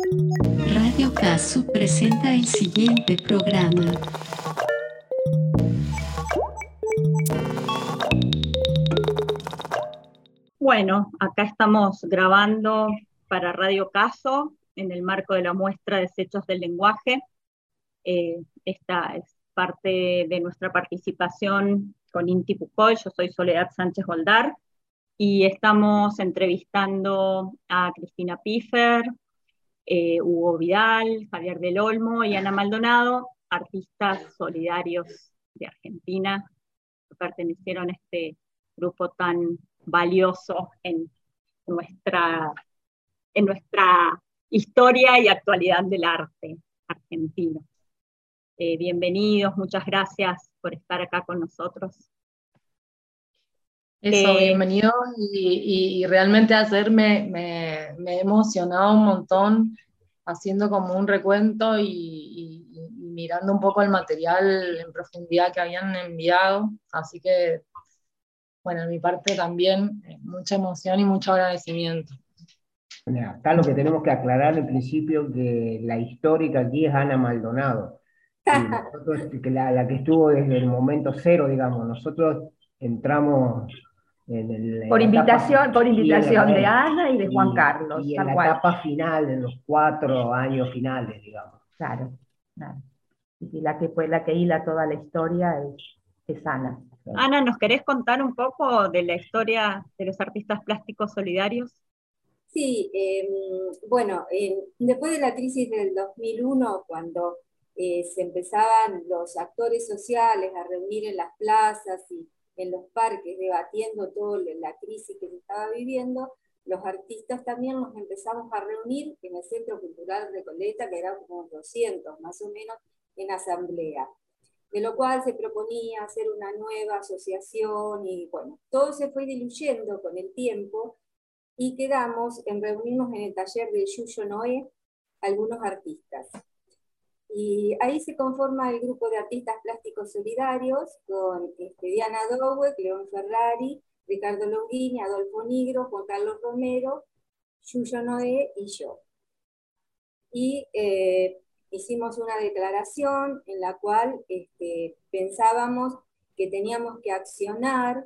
Radio Caso presenta el siguiente programa. Bueno, acá estamos grabando para Radio Caso en el marco de la muestra Desechos del Lenguaje. Esta es parte de nuestra participación con Inti Pucol. Yo soy Soledad Sánchez Goldar y estamos entrevistando a Cristina Piffer, Hugo Vidal, Javier del Olmo y Ana Maldonado, artistas solidarios de Argentina que pertenecieron a este grupo tan valioso en nuestra historia y actualidad del arte argentino. Bienvenidos, muchas gracias por estar acá con nosotros. Bienvenidos, y realmente ayer me he emocionado un montón haciendo como un recuento y mirando un poco el material en profundidad que habían enviado, así que bueno, en mi parte también mucha emoción y mucho agradecimiento. Acá lo que tenemos que aclarar al principio que la histórica aquí es Ana Maldonado, y nosotros, la que estuvo desde el momento cero, digamos. Nosotros entramos por invitación de Ana y de Juan Carlos. Y en la etapa final, en los 4 años finales, digamos. Claro. Y la que hila toda la historia es Ana. Ana, ¿nos querés contar un poco de la historia de los artistas plásticos solidarios? Sí, bueno, después de la crisis del 2001, cuando se empezaban los actores sociales a reunir en las plazas y en los parques debatiendo toda la crisis que se estaba viviendo, los artistas también nos empezamos a reunir en el Centro Cultural Recoleta, que eran como 200 más o menos, en asamblea. De lo cual se proponía hacer una nueva asociación y bueno, todo se fue diluyendo con el tiempo y quedamos en reunirnos en el taller de Yuyo Noé, algunos artistas. Y ahí se conforma el grupo de artistas plásticos solidarios con Diana Dowek, León Ferrari, Ricardo Longini, Adolfo Nigro, Juan Carlos Romero, Yuyo Noé y yo. Y hicimos una declaración en la cual pensábamos que teníamos que accionar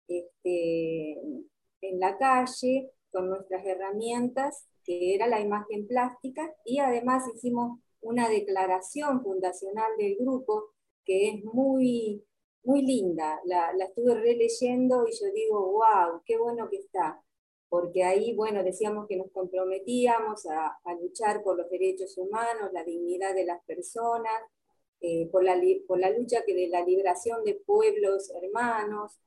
en la calle con nuestras herramientas, que era la imagen plástica, y además hicimos una declaración fundacional del grupo que es muy, muy linda. La estuve releyendo y yo digo, wow, qué bueno que está. Porque ahí, bueno, decíamos que nos comprometíamos a luchar por los derechos humanos, la dignidad de las personas, por la lucha de la liberación de pueblos hermanos,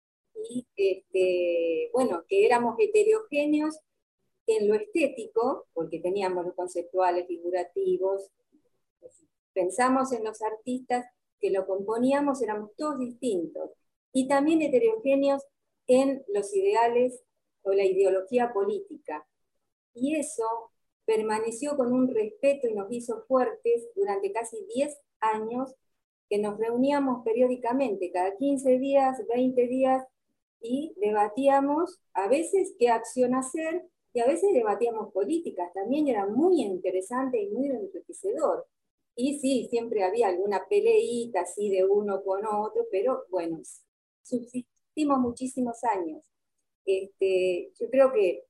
y bueno, que éramos heterogéneos en lo estético, porque teníamos los conceptuales, figurativos, pensamos en los artistas que lo componíamos, éramos todos distintos, y también heterogéneos en los ideales o la ideología política. Y eso permaneció con un respeto y nos hizo fuertes durante casi 10 años, que nos reuníamos periódicamente, cada 15 días, 20 días, y debatíamos a veces qué acción hacer, y a veces debatíamos políticas, también era muy interesante y muy enriquecedor. Y sí, siempre había alguna peleita así de uno con otro, pero bueno, subsistimos muchísimos años. Yo creo que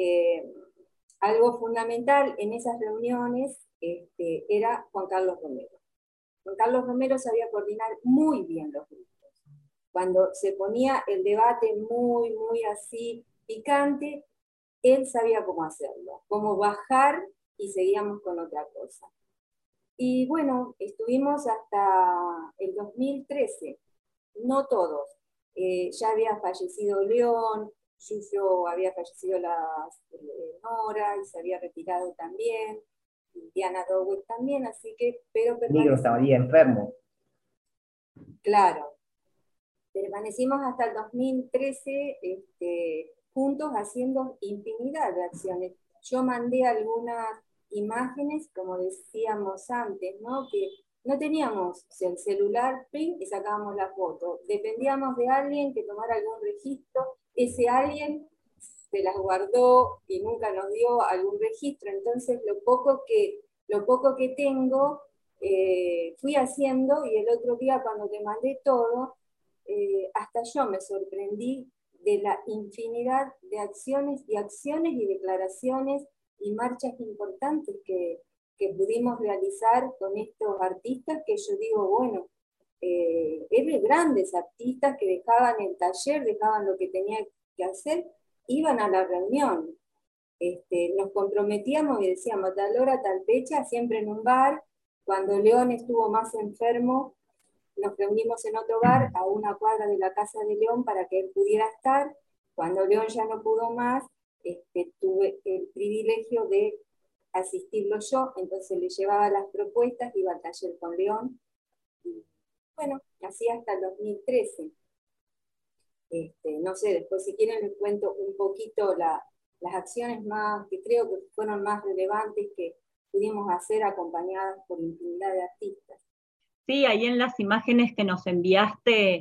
algo fundamental en esas reuniones era Juan Carlos Romero. Juan Carlos Romero sabía coordinar muy bien los grupos. Cuando se ponía el debate muy, muy así picante, él sabía cómo hacerlo, cómo bajar y seguíamos con otra cosa. Y bueno, estuvimos hasta el 2013, no todos. Ya había fallecido León, Yuyo había fallecido Nora y se había retirado también, y Diana Dowek también, así que, pero Nigro estaba ahí enfermo. Claro. Permanecimos hasta el 2013 juntos haciendo infinidad de acciones. Yo mandé algunas imágenes, como decíamos antes, ¿no? Que no teníamos el celular, ping, y sacábamos la foto. Dependíamos de alguien que tomara algún registro. Ese alguien se las guardó y nunca nos dio algún registro. Entonces lo poco que tengo fui haciendo, y el otro día cuando te mandé todo, hasta yo me sorprendí de la infinidad de acciones y declaraciones y marchas importantes que pudimos realizar con estos artistas, que yo digo, bueno, eran grandes artistas que dejaban el taller, dejaban lo que tenían que hacer, iban a la reunión. Nos comprometíamos y decíamos tal hora, tal fecha, siempre en un bar. Cuando León estuvo más enfermo, nos reunimos en otro bar a una cuadra de la casa de León para que él pudiera estar. Cuando León ya no pudo más, tuve el privilegio de asistirlo yo, entonces le llevaba las propuestas, iba al taller con León, y bueno, así hasta el 2013. No sé, después si quieren les cuento un poquito las acciones más que creo que fueron más relevantes que pudimos hacer acompañadas por infinidad de artistas. Sí, ahí en las imágenes que nos enviaste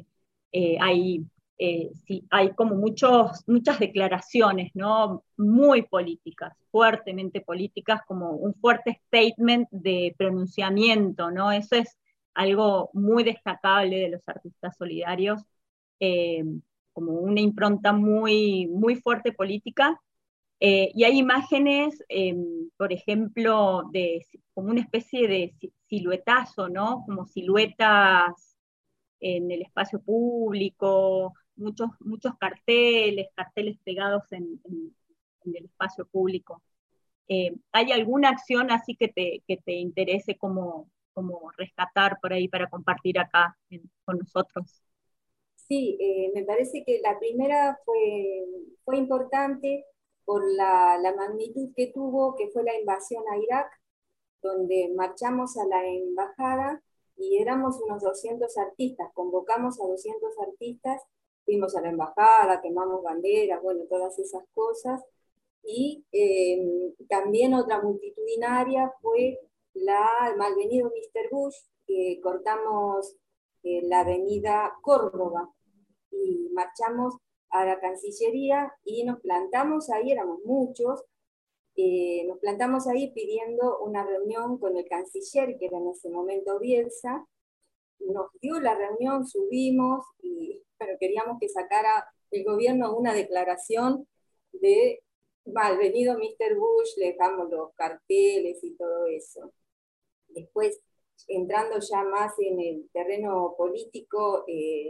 sí, hay como muchas declaraciones, ¿no? Muy políticas, fuertemente políticas, como un fuerte statement de pronunciamiento, ¿no? Eso es algo muy destacable de los artistas solidarios, como una impronta muy, muy fuerte política. Y hay imágenes, por ejemplo, como una especie de siluetazo, ¿no? Como siluetas en el espacio público, muchos carteles pegados en el espacio público. ¿Hay alguna acción así que te interese como rescatar por ahí para compartir acá con nosotros? Sí, me parece que la primera fue importante por la magnitud que tuvo, que fue la invasión a Irak, donde marchamos a la embajada y éramos unos 200 artistas, convocamos a 200 artistas, fuimos a la embajada, quemamos banderas, bueno, todas esas cosas. Y también otra multitudinaria fue la Malvenido Mr. Bush, que cortamos la avenida Córdoba y marchamos a la Cancillería y nos plantamos ahí, éramos muchos, nos plantamos ahí pidiendo una reunión con el canciller, que era en ese momento Bielsa. Nos dio la reunión, subimos, pero queríamos que sacara el gobierno una declaración de malvenido Mr. Bush, le dejamos los carteles y todo eso. Después, entrando ya más en el terreno político,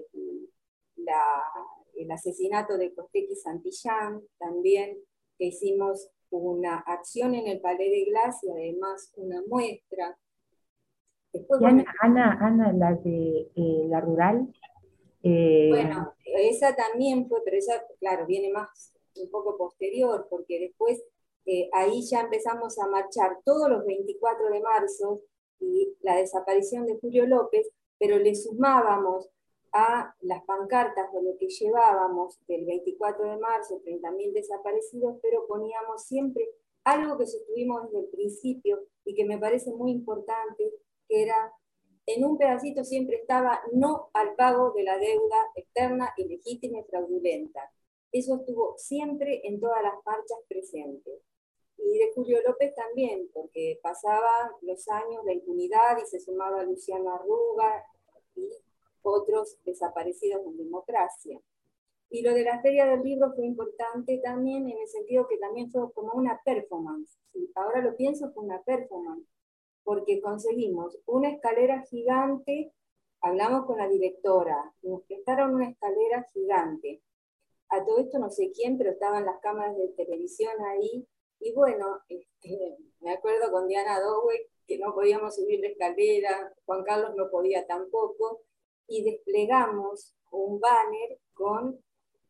el asesinato de Costec y Santillán, también que hicimos una acción en el Palais de Glace y además una muestra. Después, bueno, Ana, la de la rural. Bueno, esa también fue, pero esa, claro, viene más un poco posterior, porque después ahí ya empezamos a marchar todos los 24 de marzo y la desaparición de Julio López, pero le sumábamos a las pancartas de lo que llevábamos del 24 de marzo, 30.000 desaparecidos, pero poníamos siempre algo que sostuvimos desde el principio y que me parece muy importante, que era, en un pedacito siempre estaba no al pago de la deuda externa, ilegítima y fraudulenta. Eso estuvo siempre en todas las marchas presentes. Y de Julio López también, porque pasaban los años, la impunidad, y se sumaba Luciano Arruga y otros desaparecidos en democracia. Y lo de la Feria del Libro fue importante también en el sentido que también fue como una performance. ¿Sí? Ahora lo pienso, fue una performance, porque conseguimos una escalera gigante, hablamos con la directora, nos prestaron una escalera gigante. A todo esto no sé quién, pero estaban las cámaras de televisión ahí, y bueno, me acuerdo con Diana Dowey que no podíamos subir la escalera, Juan Carlos no podía tampoco, y desplegamos un banner con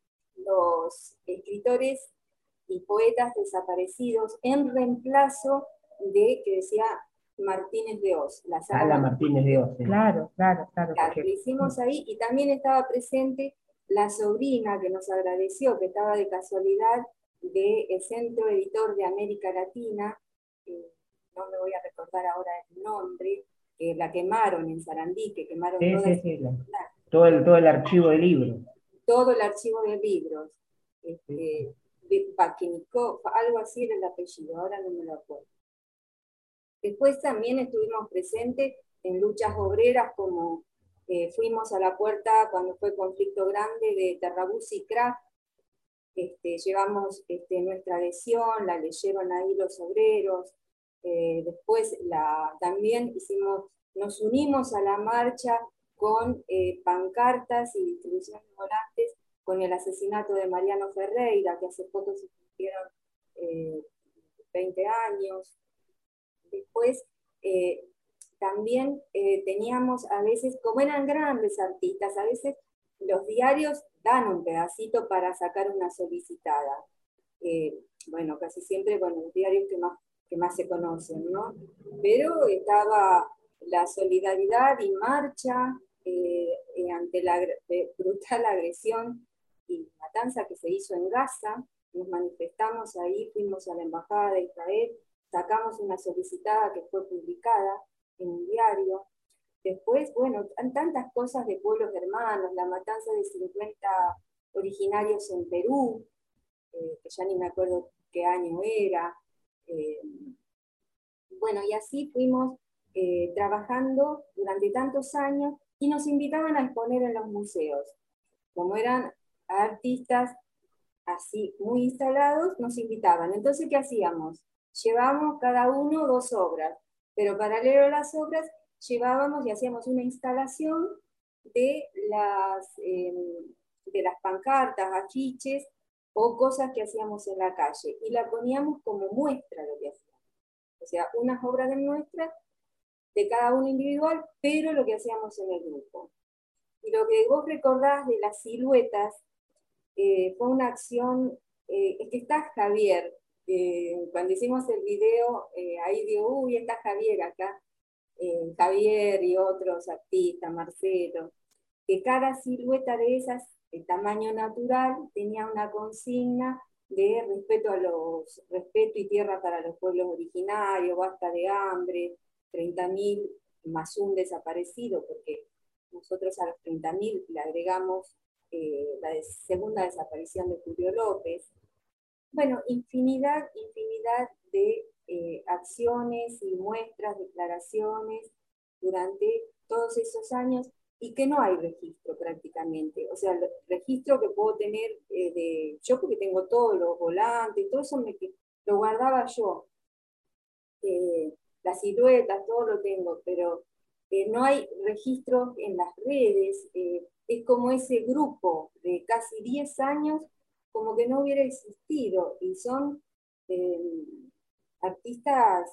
los escritores y poetas desaparecidos en reemplazo de, que decía Martínez de Oz. La Sala Martínez de Oz. Claro. Lo hicimos ahí, y también estaba presente la sobrina que nos agradeció, que estaba de casualidad del Centro Editor de América Latina, no me voy a recordar ahora el nombre, que la quemaron en Sarandí, que quemaron todo el archivo de libros. Todo el archivo de libros. Bakenikov, algo así era el apellido, ahora no me lo acuerdo. Después también estuvimos presentes en luchas obreras, como fuimos a la puerta cuando fue conflicto grande de Terrabuzzi y Kraft, llevamos nuestra adhesión, la leyeron ahí los obreros. Después también nos unimos a la marcha con pancartas y distribuciones de volantes con el asesinato de Mariano Ferreira, que hace poco se cumplieron 20 años. Después también teníamos a veces, como eran grandes artistas, a veces los diarios dan un pedacito para sacar una solicitada. Bueno, casi siempre con los diarios que más se conocen, ¿no? Pero estaba la solidaridad y marcha ante la brutal agresión y matanza que se hizo en Gaza. Nos manifestamos ahí, fuimos a la Embajada de Israel, sacamos una solicitada que fue publicada en un diario. Después, bueno, tantas cosas de pueblos hermanos, la matanza de 50 originarios en Perú, que ya ni me acuerdo qué año era. Bueno, y así fuimos trabajando durante tantos años y nos invitaban a exponer en los museos. Como eran artistas así muy instalados, nos invitaban. Entonces, ¿qué hacíamos? Llevábamos cada uno 2 obras, pero paralelo a las obras llevábamos y hacíamos una instalación de las pancartas, afiches o cosas que hacíamos en la calle, y la poníamos como muestra lo que hacíamos. O sea, unas obras de muestra de cada uno individual, pero lo que hacíamos en el grupo. Y lo que vos recordás de las siluetas, fue una acción, es que está Javier, cuando hicimos el video, ahí digo, uy, está Javier acá, Javier y otros artistas, Marcelo, que cada silueta de esas, de tamaño natural, tenía una consigna de respeto y tierra para los pueblos originarios, basta de hambre, 30.000 más un desaparecido, porque nosotros a los 30.000 le agregamos la segunda desaparición de Julio López. Bueno, infinidad de acciones y muestras, declaraciones durante todos esos años, y que no hay registro prácticamente. O sea, el registro que puedo tener yo, porque tengo todos los volantes, todo eso lo guardaba yo. Las siluetas, todo lo tengo, pero no hay registros en las redes. Es como ese grupo de casi 10 años, como que no hubiera existido, y son artistas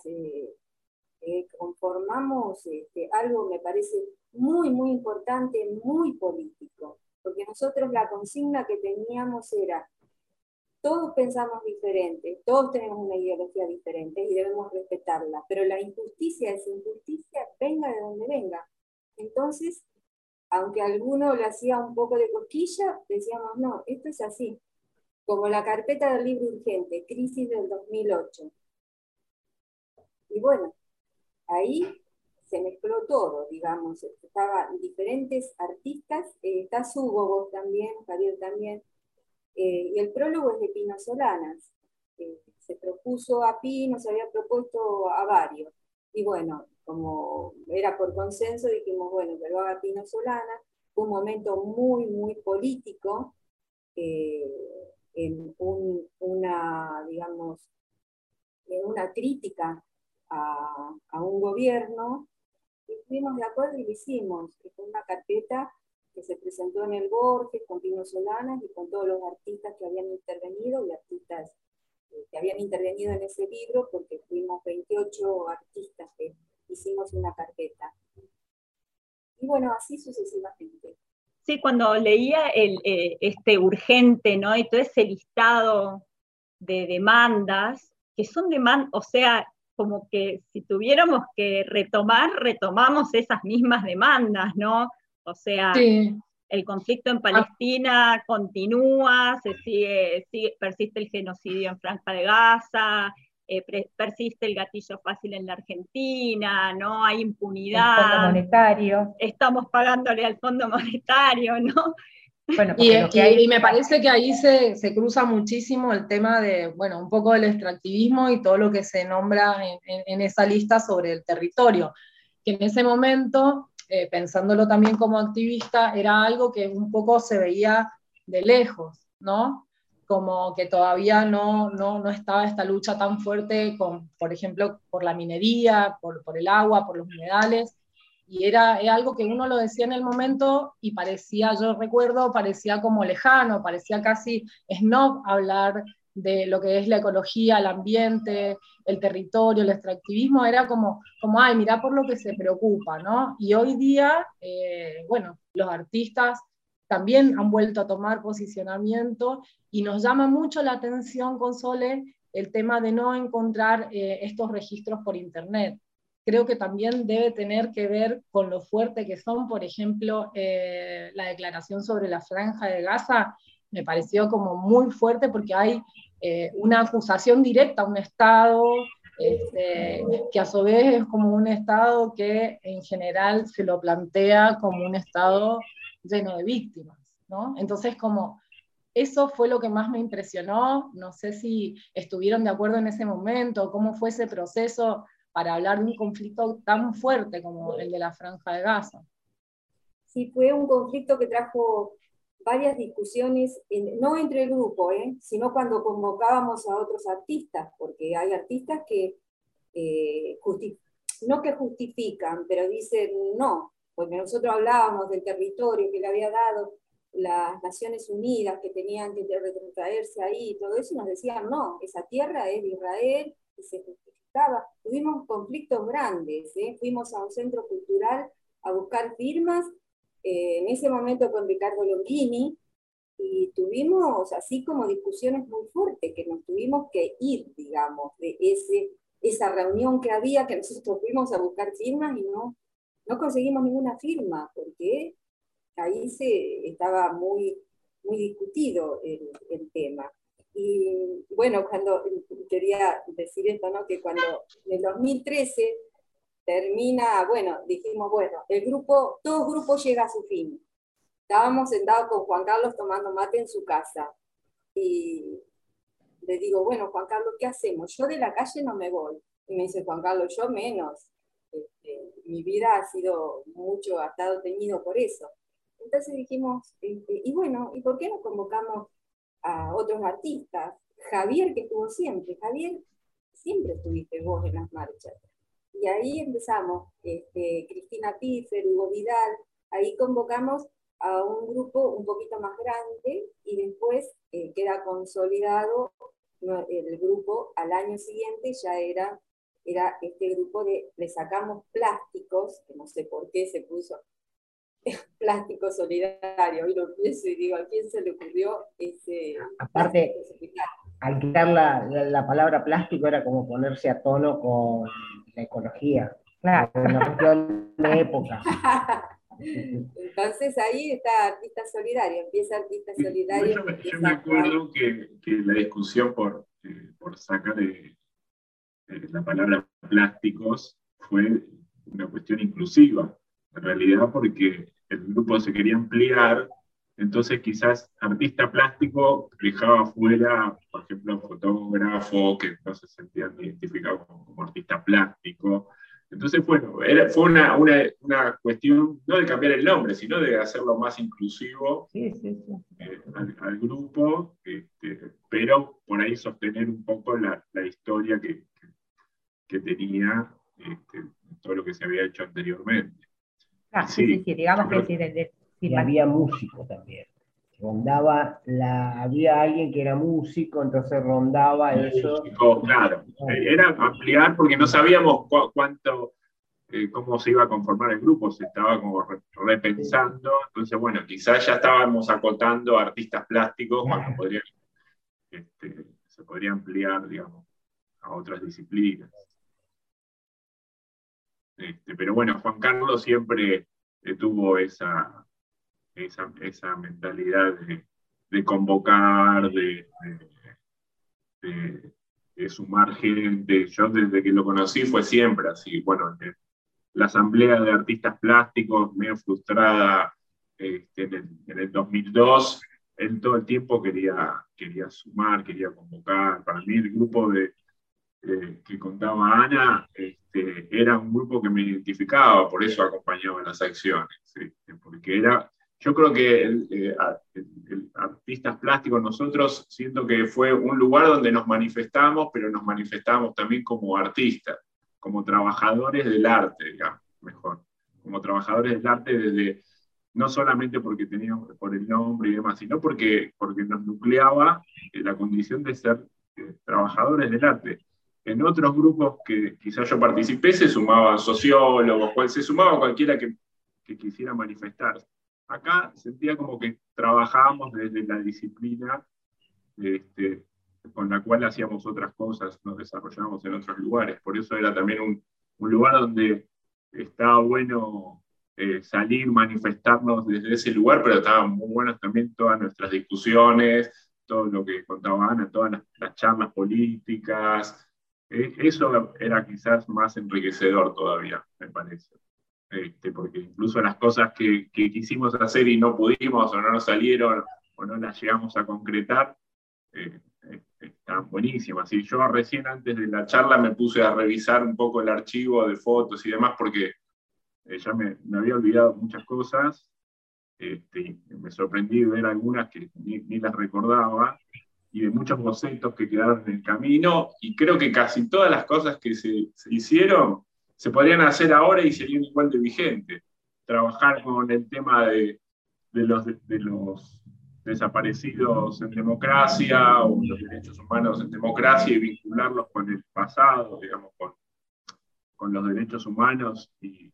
conformamos algo, me parece, muy, muy importante, muy político, porque nosotros la consigna que teníamos era: todos pensamos diferente, todos tenemos una ideología diferente y debemos respetarla, pero la injusticia es injusticia, venga de donde venga. Entonces, aunque alguno le hacía un poco de cosquilla, decíamos, no, esto es así. Como la carpeta del libro urgente, crisis del 2008. Y bueno, ahí se mezcló todo, digamos. Estaban diferentes artistas, está Hugo, vos también, Javier también, y el prólogo es de Pino Solanas. Se propuso a Pino, se había propuesto a varios. Y bueno, como era por consenso, dijimos, bueno, que lo haga Pino Solanas. Fue un momento muy, muy político, en una crítica a un gobierno, y estuvimos de acuerdo y lo hicimos. Fue una carpeta que se presentó en el Borges con Pino Solanas y con todos los artistas que habían intervenido, y artistas que habían intervenido en ese libro, porque fuimos 28 artistas que hicimos una carpeta. Y bueno, así sucesivamente. Sí, cuando leía este urgente, ¿no? Y todo ese listado de demandas, que son demandas, o sea, como que si tuviéramos que retomamos esas mismas demandas, ¿no? O sea, sí. El conflicto en Palestina continúa, persiste el genocidio en Franja de Gaza, persiste el gatillo fácil en la Argentina, no hay impunidad. El Fondo Monetario. Estamos pagándole al Fondo Monetario, ¿no? Bueno, porque lo que hay... y me parece que ahí se cruza muchísimo el tema de, bueno, un poco del extractivismo y todo lo que se nombra en esa lista sobre el territorio, que en ese momento, pensándolo también como activista, era algo que un poco se veía de lejos, ¿no? Como que todavía no estaba esta lucha tan fuerte, por ejemplo, por la minería, por el agua, por los minerales, y era algo que uno lo decía en el momento y parecía, yo recuerdo, parecía como lejano, parecía casi snob hablar de lo que es la ecología, el ambiente, el territorio, el extractivismo, era como ay, mirá por lo que se preocupa, ¿no? Y hoy día, bueno, los artistas también han vuelto a tomar posicionamiento y nos llama mucho la atención, con Sole, el tema de no encontrar estos registros por internet. Creo que también debe tener que ver con lo fuerte que son, por ejemplo, la declaración sobre la Franja de Gaza, me pareció como muy fuerte porque hay una acusación directa a un Estado que a su vez es como un Estado que en general se lo plantea como un Estado lleno de víctimas, ¿no? Entonces, como eso fue lo que más me impresionó, no sé si estuvieron de acuerdo en ese momento, cómo fue ese proceso para hablar de un conflicto tan fuerte como el de la Franja de Gaza. Sí, fue un conflicto que trajo varias discusiones, no entre el grupo, sino cuando convocábamos a otros artistas, porque hay artistas que no que justifican, pero dicen no, porque nosotros hablábamos del territorio que le había dado las Naciones Unidas, que tenían que retrotraerse ahí y todo eso, y nos decían no, esa tierra es de Israel, y se justificaba. Tuvimos conflictos grandes, fuimos a un centro cultural a buscar firmas, en ese momento con Ricardo Longini, y tuvimos así como discusiones muy fuertes, que nos tuvimos que ir, digamos, de esa reunión que había, que nosotros fuimos a buscar firmas y no conseguimos ninguna firma, porque ahí estaba muy, muy discutido el tema. Y bueno, cuando quería decir esto, ¿no? Que cuando en el 2013 termina, bueno, dijimos, bueno, todo grupo llega a su fin. Estábamos sentados con Juan Carlos tomando mate en su casa. Y le digo, bueno, Juan Carlos, ¿qué hacemos? Yo de la calle no me voy. Y me dice Juan Carlos, yo menos. Mi vida ha estado teñido por eso. Entonces dijimos, y bueno, ¿y por qué no convocamos a otros artistas? Javier, que estuvo siempre. Javier, siempre estuviste vos en las marchas. Y ahí empezamos, Cristina Piffer, Hugo Vidal, ahí convocamos a un grupo un poquito más grande y después queda consolidado el grupo. Al año siguiente ya era este grupo Le Sacamos Plásticos, que no sé por qué se puso Plástico Solidario. Hoy lo pienso y digo, ¿a quién se le ocurrió ese? Aparte, al quitar la palabra plástico era como ponerse a tono con la ecología. Claro. Una cuestión de época. Entonces ahí está Artista Solidario, empieza Artista Solidario. Yo me acuerdo que la discusión por sacar la palabra plásticos fue una cuestión inclusiva, en realidad, porque el grupo se quería ampliar, entonces quizás artista plástico dejaba fuera, por ejemplo, fotógrafo, que no se sentían identificados como artista plástico. Entonces, bueno, fue una cuestión no de cambiar el nombre, sino de hacerlo más inclusivo al grupo, pero por ahí sostener un poco la historia que tenía todo lo que se había hecho anteriormente. Ah, sí, digamos que y había músico también. Había alguien que era músico, entonces rondaba eso. Claro, era ampliar porque no sabíamos cómo se iba a conformar el grupo, se estaba como repensando, entonces bueno, quizás ya estábamos acotando a artistas plásticos cuando se podría ampliar, digamos, a otras disciplinas. Pero bueno, Juan Carlos siempre tuvo esa mentalidad de convocar, de sumar gente. Yo desde que lo conocí fue siempre así. Bueno, la asamblea de artistas plásticos, medio frustrada en el 2002, él todo el tiempo quería sumar, quería convocar. Para mí el grupo que contaba Ana era un grupo que me identificaba, por eso acompañaba las acciones, porque yo creo que el artistas plásticos, nosotros siento que fue un lugar donde nos manifestamos, pero nos manifestamos también como artistas, como trabajadores del arte, digamos, mejor, como trabajadores del arte desde, no solamente porque teníamos por el nombre y demás, sino porque nos nucleaba la condición de ser trabajadores del arte. En otros grupos que quizás yo participé se sumaban sociólogos, se sumaba cualquiera que quisiera manifestarse. Acá sentía como que trabajábamos desde la disciplina con la cual hacíamos otras cosas, nos desarrollábamos en otros lugares. Por eso era también un lugar donde estaba bueno salir, manifestarnos desde ese lugar, pero estaban muy buenas también todas nuestras discusiones, todo lo que contaba Ana, todas las charlas políticas. Eso era quizás más enriquecedor todavía, me parece. Porque incluso las cosas que quisimos hacer y no pudimos, o no nos salieron, o no las llegamos a concretar, están buenísimas. Y yo recién antes de la charla me puse a revisar un poco el archivo de fotos y demás, porque ya me había olvidado muchas cosas, y me sorprendí de ver algunas que ni las recordaba, y de muchos bocetos que quedaron en el camino, y creo que casi todas las cosas que se hicieron se podrían hacer ahora y serían igual de vigentes. Trabajar con el tema de los desaparecidos en democracia, o los derechos humanos en democracia, y vincularlos con el pasado, digamos, con los derechos humanos y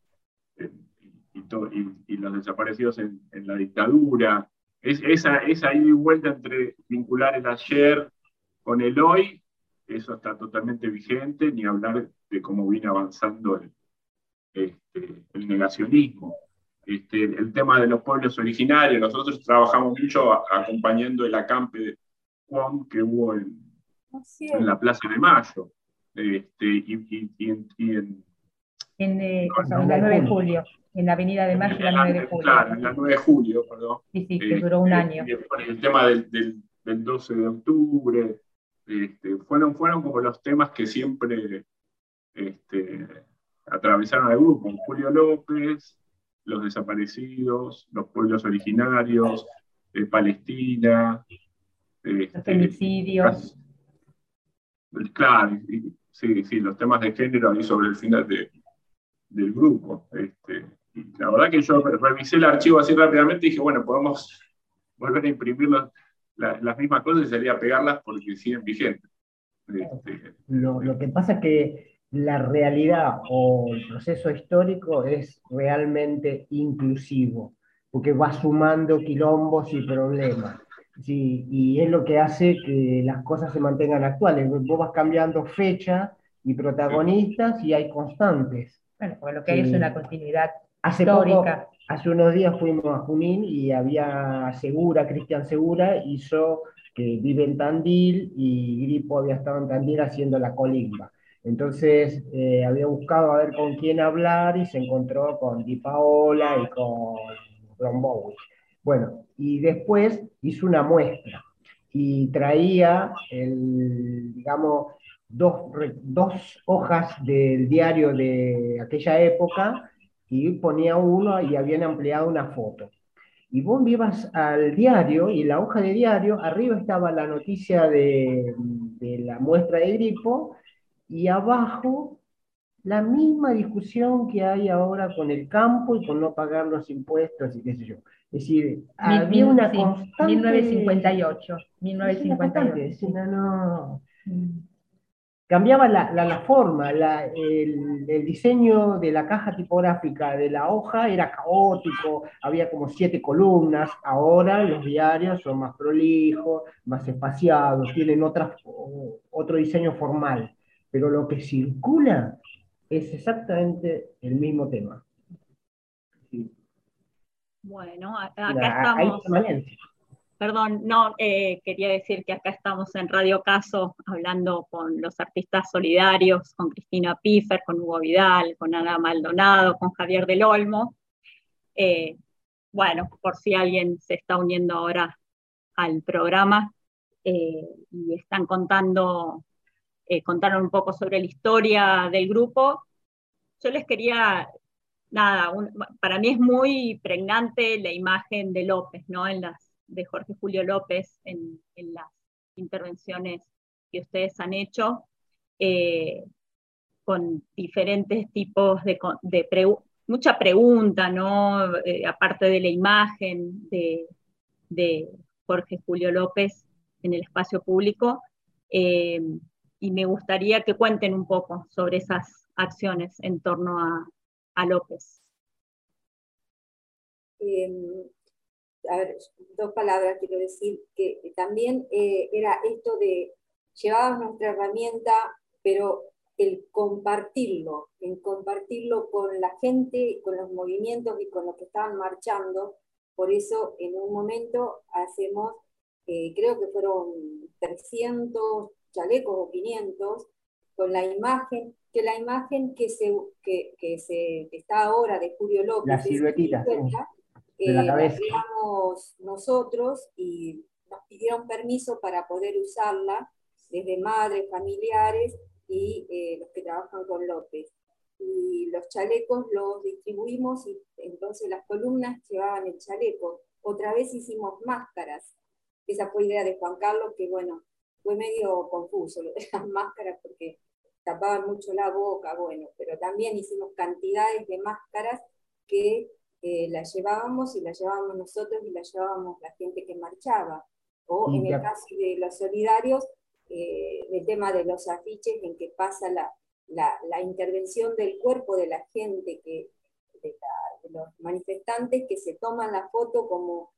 los desaparecidos en la dictadura. Esa ida y vuelta entre vincular el ayer con el hoy, eso está totalmente vigente, ni hablar de cómo viene avanzando el negacionismo. El tema de los pueblos originarios, nosotros trabajamos mucho acompañando el acampe de Juan que hubo en la Plaza de Mayo, en la 9 de julio, en la Avenida de Mayo y la 9 de julio. Claro, en la 9 de julio, perdón. Sí, que duró un año. El tema del 12 de octubre, fueron como los temas que siempre atravesaron al grupo. Julio López, los desaparecidos, los pueblos originarios, Palestina, los femicidios. Claro, sí, los temas de género ahí sobre el final del grupo. Y la verdad que yo revisé el archivo así rápidamente y dije, bueno, podemos volver a imprimir las mismas cosas y salir a pegarlas porque siguen vigentes. Lo que pasa es que la realidad o el proceso histórico es realmente inclusivo, porque va sumando quilombos y problemas. Sí, y es lo que hace que las cosas se mantengan actuales. Vos vas cambiando fecha y protagonistas y hay constantes. Bueno, porque lo que hay es una continuidad hace histórica. Hace unos días fuimos a Junín y había Cristian Segura que vive en Tandil, y Gripo había estado en Tandil haciendo la colimba. Entonces había buscado a ver con quién hablar y se encontró con Di Paola y con Ron Bowie. Bueno, y después hizo una muestra y traía, digamos, dos hojas del diario de aquella época y ponía uno y habían ampliado una foto. Y vos ibas al diario y la hoja de diario, arriba estaba la noticia de la muestra de Gripo y abajo la misma discusión que hay ahora con el campo y con no pagar los impuestos y qué sé yo. Es decir, había una constante... 1958. No. Cambiaba la forma, el diseño de la caja tipográfica de la hoja era caótico, había como 7 columnas. Ahora los diarios son más prolijos, más espaciados, tienen otro diseño formal, pero lo que circula es exactamente el mismo tema. Bueno, acá estamos. Perdón, no, quería decir que acá estamos en Radio Caso hablando con los artistas solidarios, con Cristina Piffer, con Hugo Vidal, con Ana Maldonado, con Javier del Olmo. bueno, por si alguien se está uniendo ahora al programa y están contaron un poco sobre la historia del grupo, yo les quería, nada, para mí es muy pregnante la imagen de López, ¿no? De Jorge Julio López en las intervenciones que ustedes han hecho, con diferentes tipos mucha pregunta, ¿no? Aparte de la imagen de Jorge Julio López en el espacio público, y me gustaría que cuenten un poco sobre esas acciones en torno a López. A ver, 2 palabras quiero decir, que también era esto de llevábamos nuestra herramienta, pero en compartirlo con la gente, con los movimientos y con los que estaban marchando. Por eso en un momento hacemos, creo que fueron 300 chalecos o 500, con la imagen, que está ahora de Julio López, la siluetita, de la cabeza. la creamos nosotros y nos pidieron permiso para poder usarla, desde madres, familiares y los que trabajan con López. Y los chalecos los distribuimos y entonces las columnas llevaban el chaleco. Otra vez hicimos máscaras. Esa fue idea de Juan Carlos, que bueno, fue medio confuso lo de las máscaras porque tapaban mucho la boca, bueno, pero también hicimos cantidades de máscaras que las llevábamos y las llevábamos nosotros y las llevábamos la gente que marchaba. O en el caso de los solidarios, el tema de los afiches en que pasa la intervención del cuerpo de la gente, de los manifestantes que se toman la foto como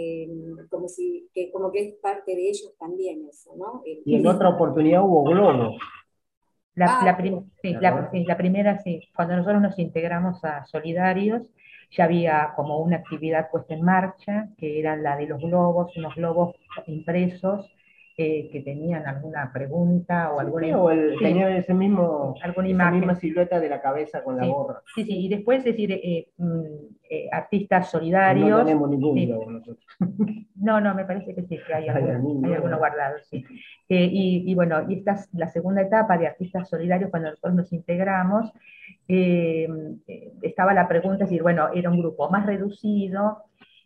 que es parte de ellos también eso, ¿no? Y en otra oportunidad hubo globos. La primera, sí. Cuando nosotros nos integramos a Solidarios, ya había como una actividad puesta en marcha, que era la de los globos, unos globos impresos, que tenían alguna pregunta o alguna... tenían esa misma silueta de la cabeza con la gorra. Sí, y después, es decir, artistas solidarios... No tenemos ningún globo nosotros. No, me parece que sí, que hay alguno guardado, sí. Y bueno, y esta es la segunda etapa de artistas solidarios, cuando nosotros nos integramos, estaba la pregunta, es decir, bueno, era un grupo más reducido,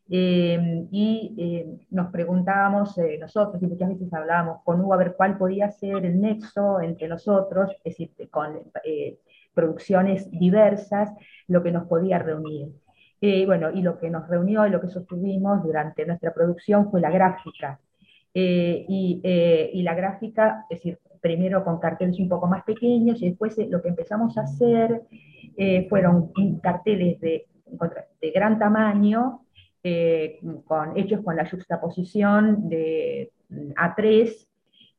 nos preguntábamos nosotros, y muchas veces hablábamos con Hugo a ver cuál podía ser el nexo entre nosotros, es decir, con producciones diversas, lo que nos podía reunir. Bueno, y lo que nos reunió y lo que sostuvimos durante nuestra producción fue la gráfica. Y la gráfica, es decir, primero con carteles un poco más pequeños y después lo que empezamos a hacer fueron carteles de gran tamaño, hechos con la juxtaposición de A3,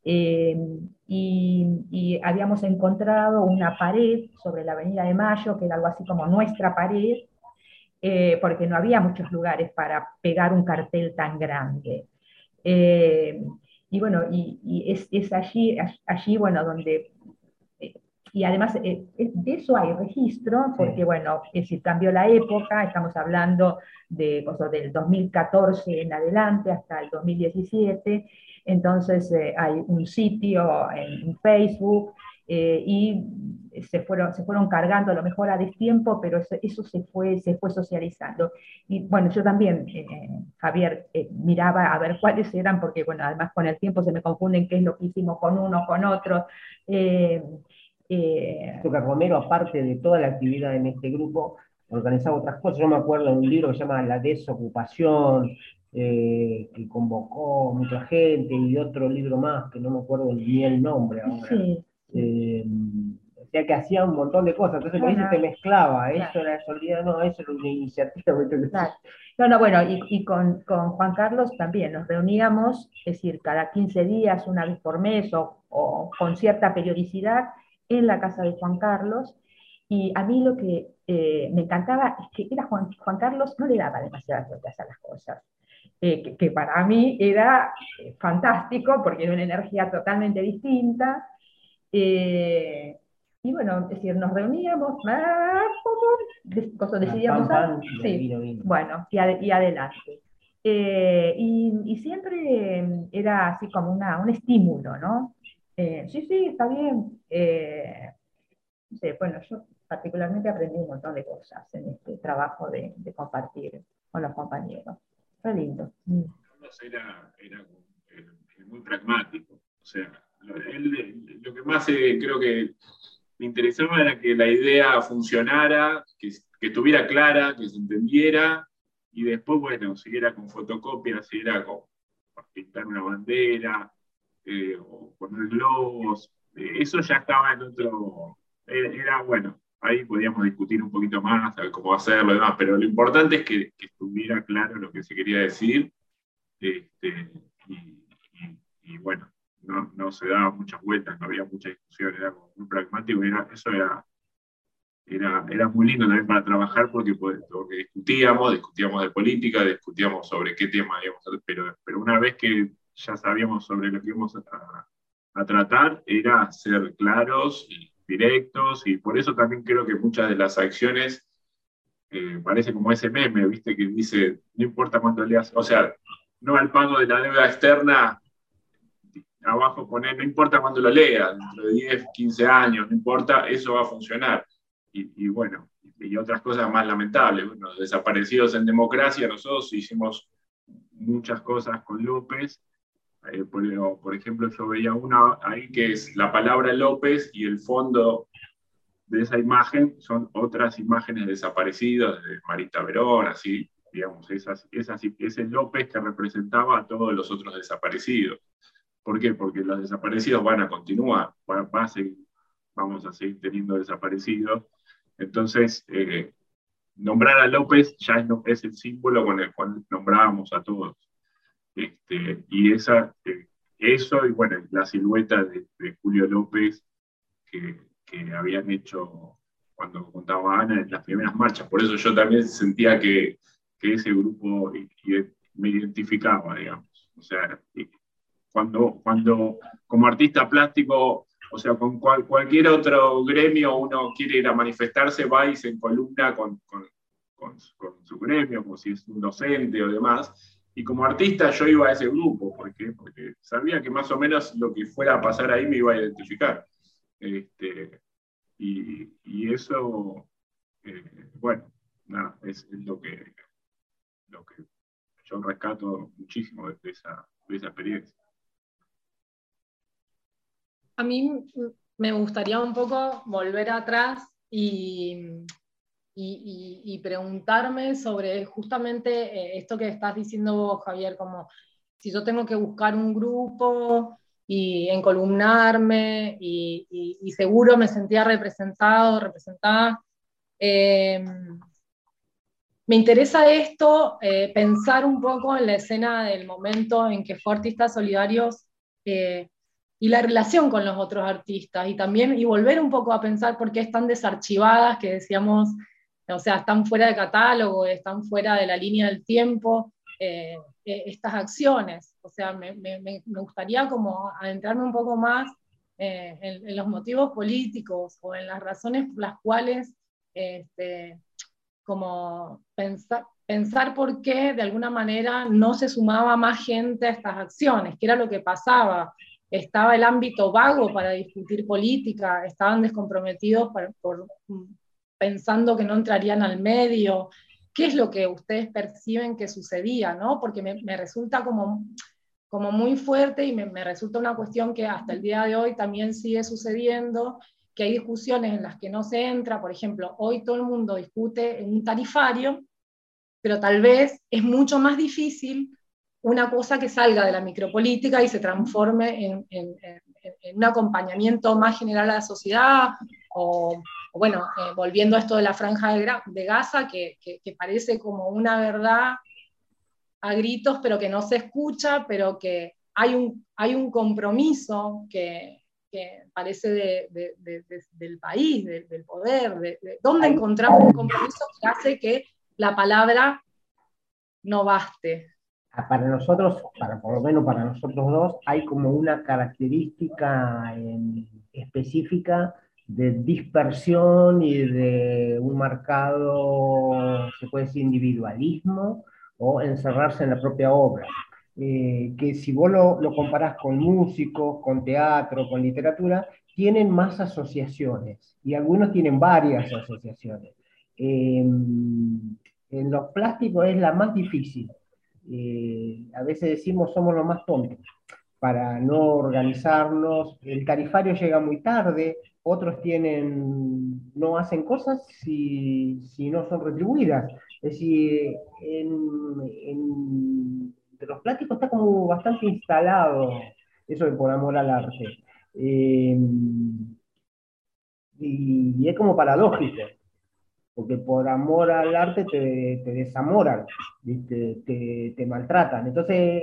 y habíamos encontrado una pared sobre la Avenida de Mayo, que era algo así como nuestra pared, porque no había muchos lugares para pegar un cartel tan grande. Y bueno, es allí, bueno, donde... y además de eso hay registro, porque bueno, es decir, cambió la época, estamos hablando del 2014 en adelante hasta el 2017, entonces hay un sitio en Facebook, y se fueron cargando a lo mejor a destiempo, pero eso se fue socializando. Y bueno, yo también, Javier, miraba a ver cuáles eran, porque bueno, además con el tiempo se me confunden qué es lo que hicimos con uno, con otro. Romero, aparte de toda la actividad en este grupo, organizaba otras cosas. Yo me acuerdo de un libro que se llama La Desocupación, que convocó mucha gente, y otro libro más, que no me acuerdo ni el nombre ahora. Sí. O sea que hacía un montón de cosas, entonces me dice que mezclaba, eso era solidaridad, no, eso era una iniciativa. No, bueno, y con Juan Carlos también nos reuníamos, es decir, cada 15 días, una vez por mes, o con cierta periodicidad, en la casa de Juan Carlos, y a mí lo que me encantaba es que Juan Carlos no le daba demasiadas vueltas a las cosas, que para mí era fantástico, porque era una energía totalmente distinta, y Y bueno, es decir, nos reuníamos, decidíamos, sí, bueno, y adelante. Y siempre era así como un estímulo, ¿no? Sí, está bien. No sé, bueno, yo particularmente aprendí un montón de cosas en este trabajo de compartir con los compañeros. Fue lindo. Era muy pragmático. O sea, lo que más creo que me interesaba era que la idea funcionara, que estuviera clara, que se entendiera, y después, bueno, si era con fotocopia, si era con pintar una bandera, o poner globos, eso ya estaba en otro. Era bueno, ahí podíamos discutir un poquito más, saber cómo hacerlo y demás, pero lo importante es que estuviera claro lo que se quería decir, y bueno, no se daba muchas vueltas, no había mucha discusión, era como muy pragmático, eso era muy lindo también para trabajar porque discutíamos de política, discutíamos sobre qué tema íbamos a hacer, pero una vez que ya sabíamos sobre lo que íbamos a tratar, era ser claros y directos, y por eso también creo que muchas de las acciones parece como ese meme, ¿viste? Que dice, no importa cuánto leas, o sea, no al pago de la deuda externa, abajo poner, no importa cuándo lo lea, dentro de 10, 15 años, no importa, eso va a funcionar. Y bueno, y otras cosas más lamentables. Bueno, desaparecidos en democracia, nosotros hicimos muchas cosas con López. Por ejemplo, yo veía una ahí que es la palabra López y el fondo de esa imagen son otras imágenes desaparecidas de Marita Verón, así, digamos, ese López que representaba a todos los otros desaparecidos. ¿Por qué? Porque los desaparecidos van a continuar, vamos a seguir teniendo desaparecidos. Entonces, nombrar a López ya es el símbolo con el cual nombrábamos a todos. Y eso, y bueno, la silueta de Julio López que habían hecho cuando contaba Ana en las primeras marchas. Por eso yo también sentía que ese grupo me identificaba, digamos. O sea, cuando como artista plástico, o sea, con cualquier otro gremio uno quiere ir a manifestarse, va y se encolumna con su gremio, como si es un docente o demás. Y como artista yo iba a ese grupo, porque sabía que más o menos lo que fuera a pasar ahí me iba a identificar. Y eso, bueno, nada, es lo que yo rescato muchísimo de esa experiencia. A mí me gustaría un poco volver atrás y preguntarme sobre justamente esto que estás diciendo vos, Javier, como si yo tengo que buscar un grupo y encolumnarme y seguro me sentía representada. Me interesa esto, pensar un poco en la escena del momento en que fue Artistas Solidarios y la relación con los otros artistas, y volver un poco a pensar por qué están desarchivadas, que decíamos, o sea, están fuera de catálogo, están fuera de la línea del tiempo, estas acciones. O sea, me gustaría como adentrarme un poco más en los motivos políticos o en las razones por las cuales como pensar por qué de alguna manera no se sumaba más gente a estas acciones, qué era lo que pasaba. Estaba el ámbito vago para discutir política, estaban descomprometidos pensando que no entrarían al medio. ¿Qué es lo que ustedes perciben que sucedía, ¿no? Porque me resulta como muy fuerte y me resulta una cuestión que hasta el día de hoy también sigue sucediendo, que hay discusiones en las que no se entra. Por ejemplo, hoy todo el mundo discute en un tarifario, pero tal vez es mucho más difícil una cosa que salga de la micropolítica y se transforme en un acompañamiento más general a la sociedad, o bueno, volviendo a esto de la franja de Gaza, que parece como una verdad a gritos, pero que no se escucha, pero que hay un compromiso que parece del país, del poder, ¿dónde encontramos un compromiso que hace que la palabra no baste? Para nosotros, por lo menos para nosotros dos, hay como una característica específica de dispersión y de un marcado, se puede decir, individualismo o encerrarse en la propia obra. Que si vos lo comparás con músicos, con teatro, con literatura, tienen más asociaciones y algunos tienen varias asociaciones. En los plásticos es la más difícil. A veces decimos somos los más tontos para no organizarnos. El tarifario llega muy tarde, otros no hacen cosas si no son retribuidas. Es decir, de los plásticos está como bastante instalado eso de por amor al arte. Eh, y es como paradójico, porque por amor al arte te desamoran, ¿viste? Te maltratan. Entonces,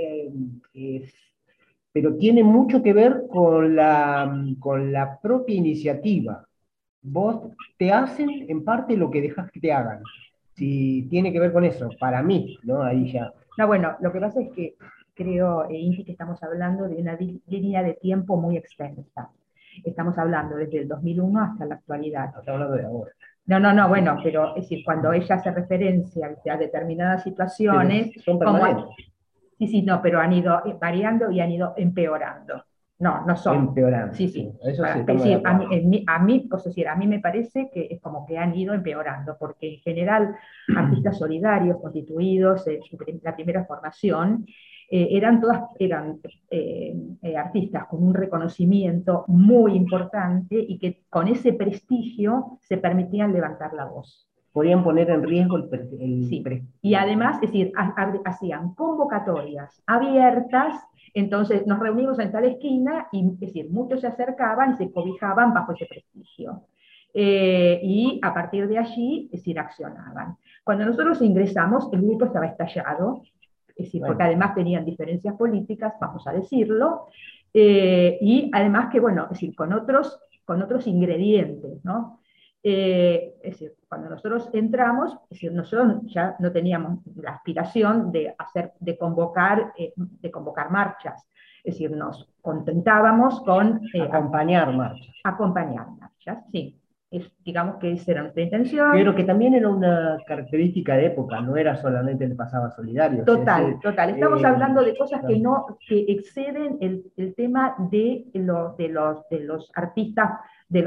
pero tiene mucho que ver con la propia iniciativa. Vos te hacen en parte lo que dejas que te hagan. Si tiene que ver con eso, para mí, ¿no? Ahí ya. No, bueno, lo que pasa es que creo, Inti, que estamos hablando de una línea de tiempo muy extensa. Estamos hablando desde el 2001 hasta la actualidad. Estamos hablando de ahora. No, bueno, pero es decir, cuando ella hace referencia a determinadas situaciones, pero son permanentes. Sí, no, pero han ido variando y han ido empeorando. No son. Empeorando. Sí. Eso sí, Es decir, a mí me parece que es como que han ido empeorando, porque en general artistas solidarios constituidos en la primera formación eran artistas con un reconocimiento muy importante y que con ese prestigio se permitían levantar la voz. Podían poner en riesgo y además, es decir, hacían convocatorias abiertas, entonces nos reunimos en tal esquina y, es decir, muchos se acercaban y se cobijaban bajo ese prestigio. Y a partir de allí, es decir, accionaban. Cuando nosotros ingresamos, el grupo estaba estallado, es decir, porque además tenían diferencias políticas, vamos a decirlo, y además que, bueno, es decir, con otros ingredientes, ¿no? Es decir, cuando nosotros entramos, es decir, nosotros ya no teníamos la aspiración de convocar marchas, es decir, nos contentábamos con acompañar marchas. Acompañar marchas, sí. Digamos que esa era nuestra intención. Pero que también era una característica de época, no era solamente el pasado solidario. Total. Estamos hablando de cosas que exceden el tema de los artistas,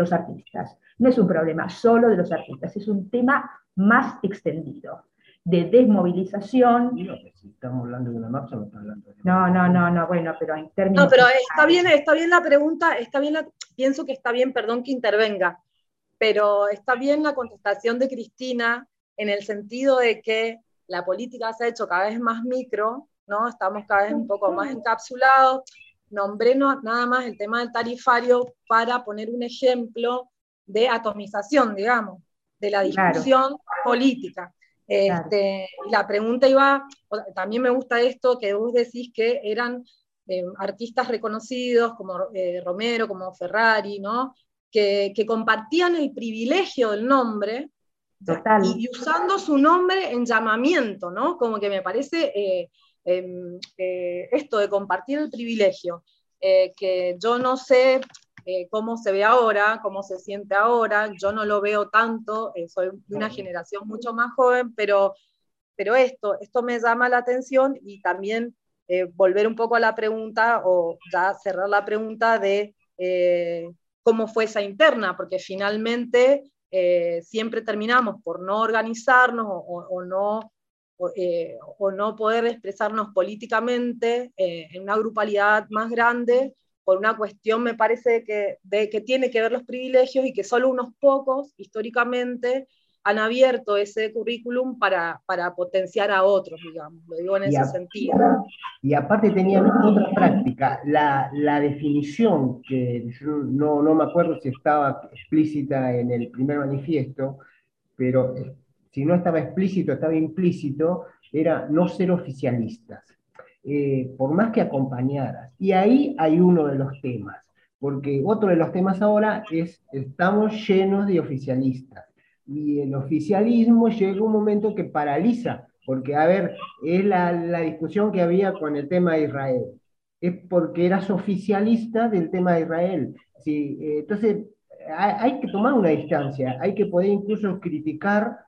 No es un problema solo de los artistas, es un tema más extendido, de desmovilización. No, si estamos hablando de una marcha, no estamos hablando de No, bueno, pero en términos... No, pero está bien la pregunta, pienso que está bien, perdón que intervenga, pero está bien la contestación de Cristina en el sentido de que la política se ha hecho cada vez más micro, ¿no? Estamos cada vez un poco más encapsulados. Nombré nada más el tema del tarifario para poner un ejemplo de atomización, digamos, de la discusión política. Y la pregunta también me gusta esto que vos decís que eran artistas reconocidos como Romero, como Ferrari, ¿no? Que compartían el privilegio del nombre y usando su nombre en llamamiento, ¿no? Como que me parece esto de compartir el privilegio, que yo no sé cómo se ve ahora, cómo se siente ahora, yo no lo veo tanto, soy de una generación mucho más joven, pero esto me llama la atención y también volver un poco a la pregunta, o ya cerrar la pregunta de cómo fue esa interna, porque finalmente siempre terminamos por no organizarnos o no poder expresarnos políticamente en una grupalidad más grande, por una cuestión, me parece, que tiene que ver los privilegios y que solo unos pocos, históricamente, han abierto ese currículum para potenciar a otros, digamos, lo digo en ese sentido. Y aparte tenían otra práctica, la definición, que yo no me acuerdo si estaba explícita en el primer manifiesto, pero si no estaba explícito, estaba implícito, era no ser oficialistas, por más que acompañaras. Y ahí hay uno de los temas, porque otro de los temas ahora es, estamos llenos de oficialistas. Y el oficialismo llega un momento que paraliza, porque, a ver, es la discusión que había con el tema de Israel. Es porque eras oficialista del tema de Israel. Sí, entonces, hay que tomar una distancia, hay que poder incluso criticar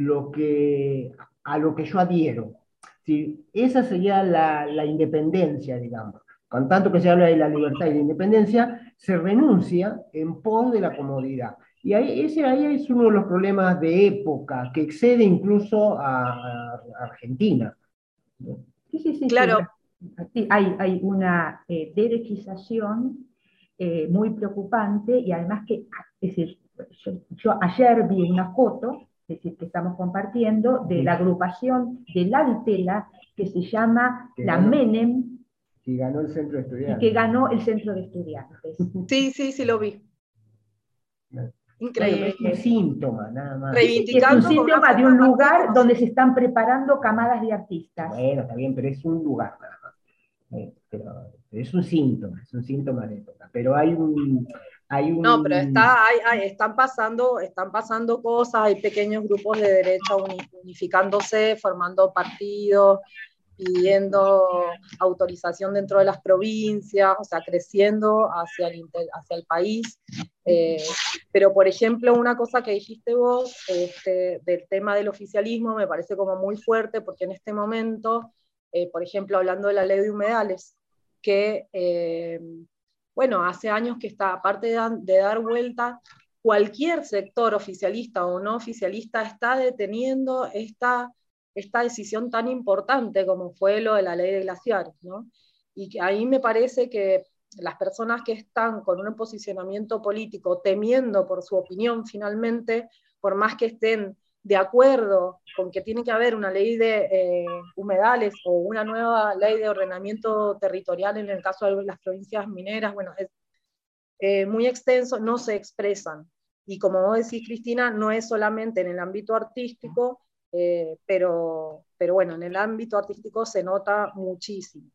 a lo que yo adhiero. Sí, esa sería la independencia, digamos. Con tanto que se habla de la libertad y la independencia, se renuncia en pos de la comodidad. Y ahí es uno de los problemas de época, que excede incluso a Argentina. Sí, sí, sí, Claro. sí, hay una derechización muy preocupante y además que, es decir, yo ayer vi una foto, es decir, que estamos compartiendo, de la agrupación de la Ditela que se llama la Menem. Y ganó el centro de estudiantes. Y que ganó el centro de estudiantes. Sí, sí, sí lo vi. Increíble. Es un síntoma, nada más. Reivindicando es un síntoma de un lugar donde se están preparando camadas de artistas. Bueno, está bien, pero es un lugar nada más. Pero es un síntoma de época. Pero hay un... No, pero están pasando cosas, hay pequeños grupos de derecha unificándose, formando partidos, pidiendo autorización dentro de las provincias, o sea, creciendo hacia el país. Pero, por ejemplo, una cosa que dijiste vos del tema del oficialismo me parece como muy fuerte, porque en este momento, por ejemplo, hablando de la ley de humedales, que, bueno, hace años que está, aparte de dar vuelta, cualquier sector oficialista o no oficialista está deteniendo esta decisión tan importante como fue lo de la ley de glaciares, ¿no? Y que ahí me parece que las personas que están con un posicionamiento político temiendo por su opinión finalmente, por más que estén de acuerdo con que tiene que haber una ley de humedales o una nueva ley de ordenamiento territorial en el caso de las provincias mineras, bueno, es muy extenso, no se expresan. Y como vos decís, Cristina, no es solamente en el ámbito artístico, pero bueno, en el ámbito artístico se nota muchísimo.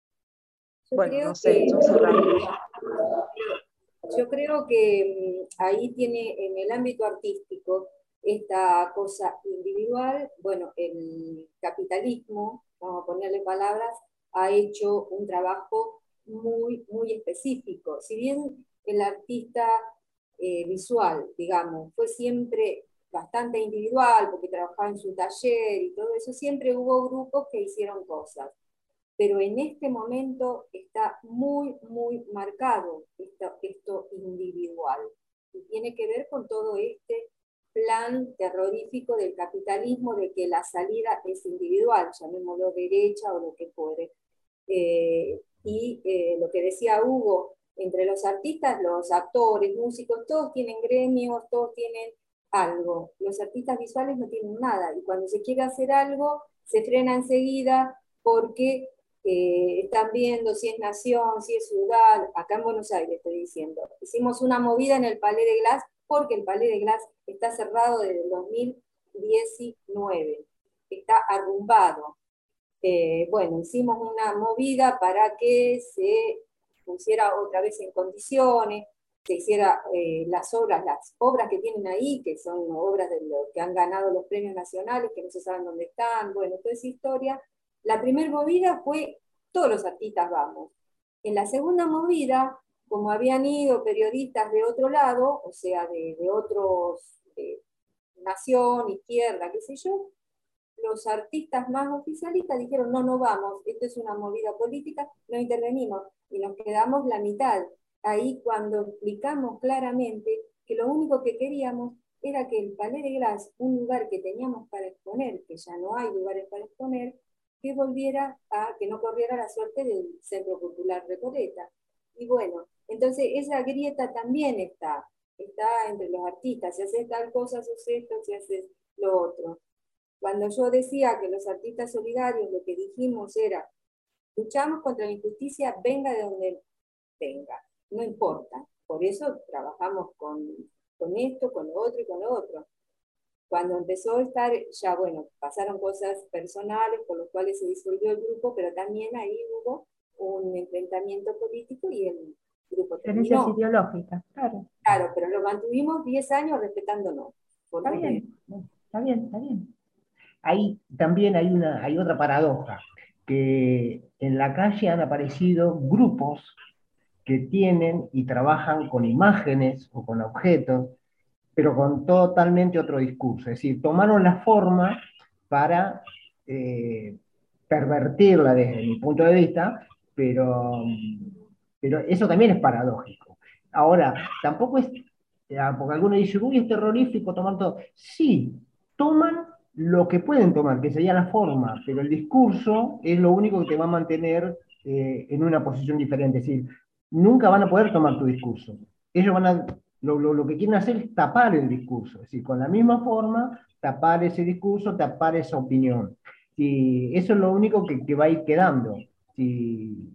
Yo creo que ahí tiene en el ámbito artístico esta cosa individual, bueno, el capitalismo, vamos a ponerle palabras, ha hecho un trabajo muy, muy específico. Si bien el artista visual, digamos, fue siempre bastante individual, porque trabajaba en su taller y todo eso, siempre hubo grupos que hicieron cosas. Pero en este momento está muy, muy marcado esto individual. Y tiene que ver con todo este plan terrorífico del capitalismo de que la salida es individual, llamémoslo derecha o lo que fuere. Lo que decía Hugo, entre los artistas, los actores, músicos, todos tienen gremios, todos tienen algo. Los artistas visuales no tienen nada, y cuando se quiere hacer algo, se frena enseguida porque están viendo si es nación, si es ciudad. Acá en Buenos Aires estoy diciendo, hicimos una movida en el Palais de Glass porque el Palais de Glass está cerrado desde el 2019, está arrumbado. Bueno, hicimos una movida para que se pusiera otra vez en condiciones, se hiciera las obras que tienen ahí, que son obras de los que han ganado los premios nacionales, que no se saben dónde están, bueno, toda esa historia. La primera movida fue, todos los artistas vamos. En la segunda movida, como habían ido periodistas de otro lado, o sea, de otros, nación, izquierda, qué sé yo, los artistas más oficialistas dijeron, no vamos, esto es una movida política, no intervenimos, y nos quedamos la mitad. Ahí cuando explicamos claramente que lo único que queríamos era que el Palais de Glass, un lugar que teníamos para exponer, que ya no hay lugares para exponer, que volviera que no corriera la suerte del Centro Cultural Recoleta. Y bueno, entonces esa grieta también está entre los artistas, si haces tal cosa, haces esto, si haces lo otro. Cuando yo decía que los artistas solidarios, lo que dijimos era, luchamos contra la injusticia, venga de donde venga, no importa. Por eso trabajamos con esto, con lo otro y con lo otro. Cuando empezó a estar, ya bueno, pasaron cosas personales por las cuales se disolvió el grupo, pero también ahí hubo un enfrentamiento político y el grupo terminó. Diferencias ideológicas, claro. Claro, pero lo mantuvimos 10 años respetándonos. Está bien, está bien, está bien. Ahí también hay otra paradoja, que en la calle han aparecido grupos que tienen y trabajan con imágenes o con objetos, pero con totalmente otro discurso. Es decir, tomaron la forma para pervertirla desde mi punto de vista, pero eso también es paradójico. Ahora, tampoco es, porque algunos dicen, uy, es terrorífico tomar todo. Sí, toman lo que pueden tomar, que sería la forma, pero el discurso es lo único que te va a mantener en una posición diferente. Es decir, nunca van a poder tomar tu discurso. Ellos van a, lo que quieren hacer es tapar el discurso, es decir, con la misma forma, tapar ese discurso, tapar esa opinión. Y eso es lo único que va a ir quedando. Si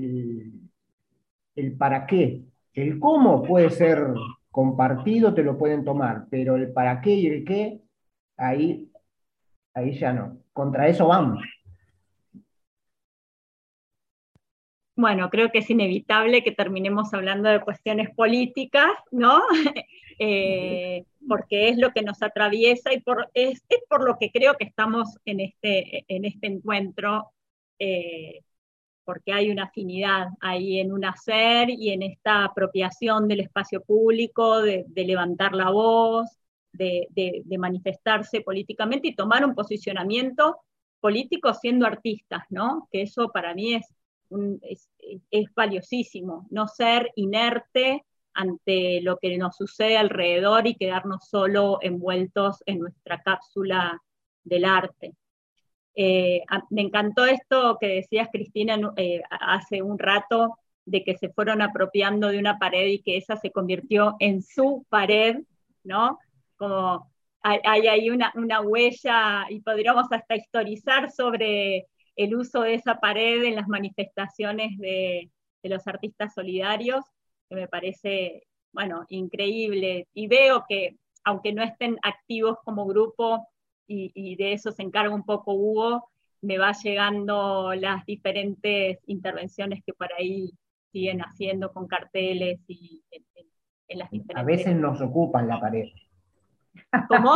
el para qué, el cómo puede ser compartido, te lo pueden tomar, pero el para qué y el qué, ahí ya no. Contra eso vamos. Bueno, creo que es inevitable que terminemos hablando de cuestiones políticas, ¿no? Porque es lo que nos atraviesa y es por lo que creo que estamos en este encuentro, porque hay una afinidad ahí en un hacer y en esta apropiación del espacio público, de levantar la voz, de manifestarse políticamente y tomar un posicionamiento político siendo artistas, ¿no? Que eso para mí es valiosísimo, no ser inerte ante lo que nos sucede alrededor y quedarnos solo envueltos en nuestra cápsula del arte. Me encantó esto que decías, Cristina, hace un rato, de que se fueron apropiando de una pared y que esa se convirtió en su pared, ¿no? Como hay ahí una huella, y podríamos hasta historizar sobre el uso de esa pared en las manifestaciones de los artistas solidarios, que me parece, bueno, increíble. Y veo que, aunque no estén activos como grupo, y de eso se encarga un poco Hugo, me va llegando las diferentes intervenciones que por ahí siguen haciendo con carteles y en las diferentes... A veces nos ocupan la pared. ¿Cómo?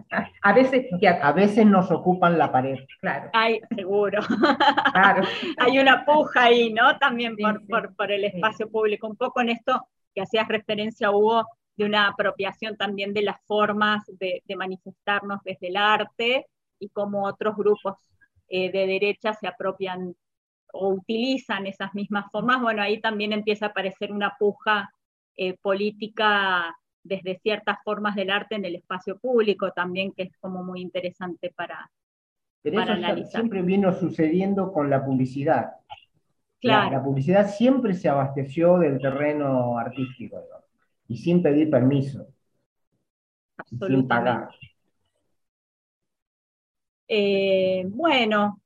A veces nos ocupan la pared. Claro. Ay, seguro. Claro. Hay una puja ahí, ¿no? También Sí, por el espacio público. Un poco en esto que hacías referencia, Hugo, de una apropiación también de las formas de manifestarnos desde el arte y cómo otros grupos de derecha se apropian o utilizan esas mismas formas. Bueno, ahí también empieza a aparecer una puja política desde ciertas formas del arte en el espacio público también, que es como muy interesante para analizar. Siempre vino sucediendo con la publicidad. Claro. La publicidad siempre se abasteció del terreno artístico, ¿no? Y sin pedir permiso, y sin pagar. Bueno,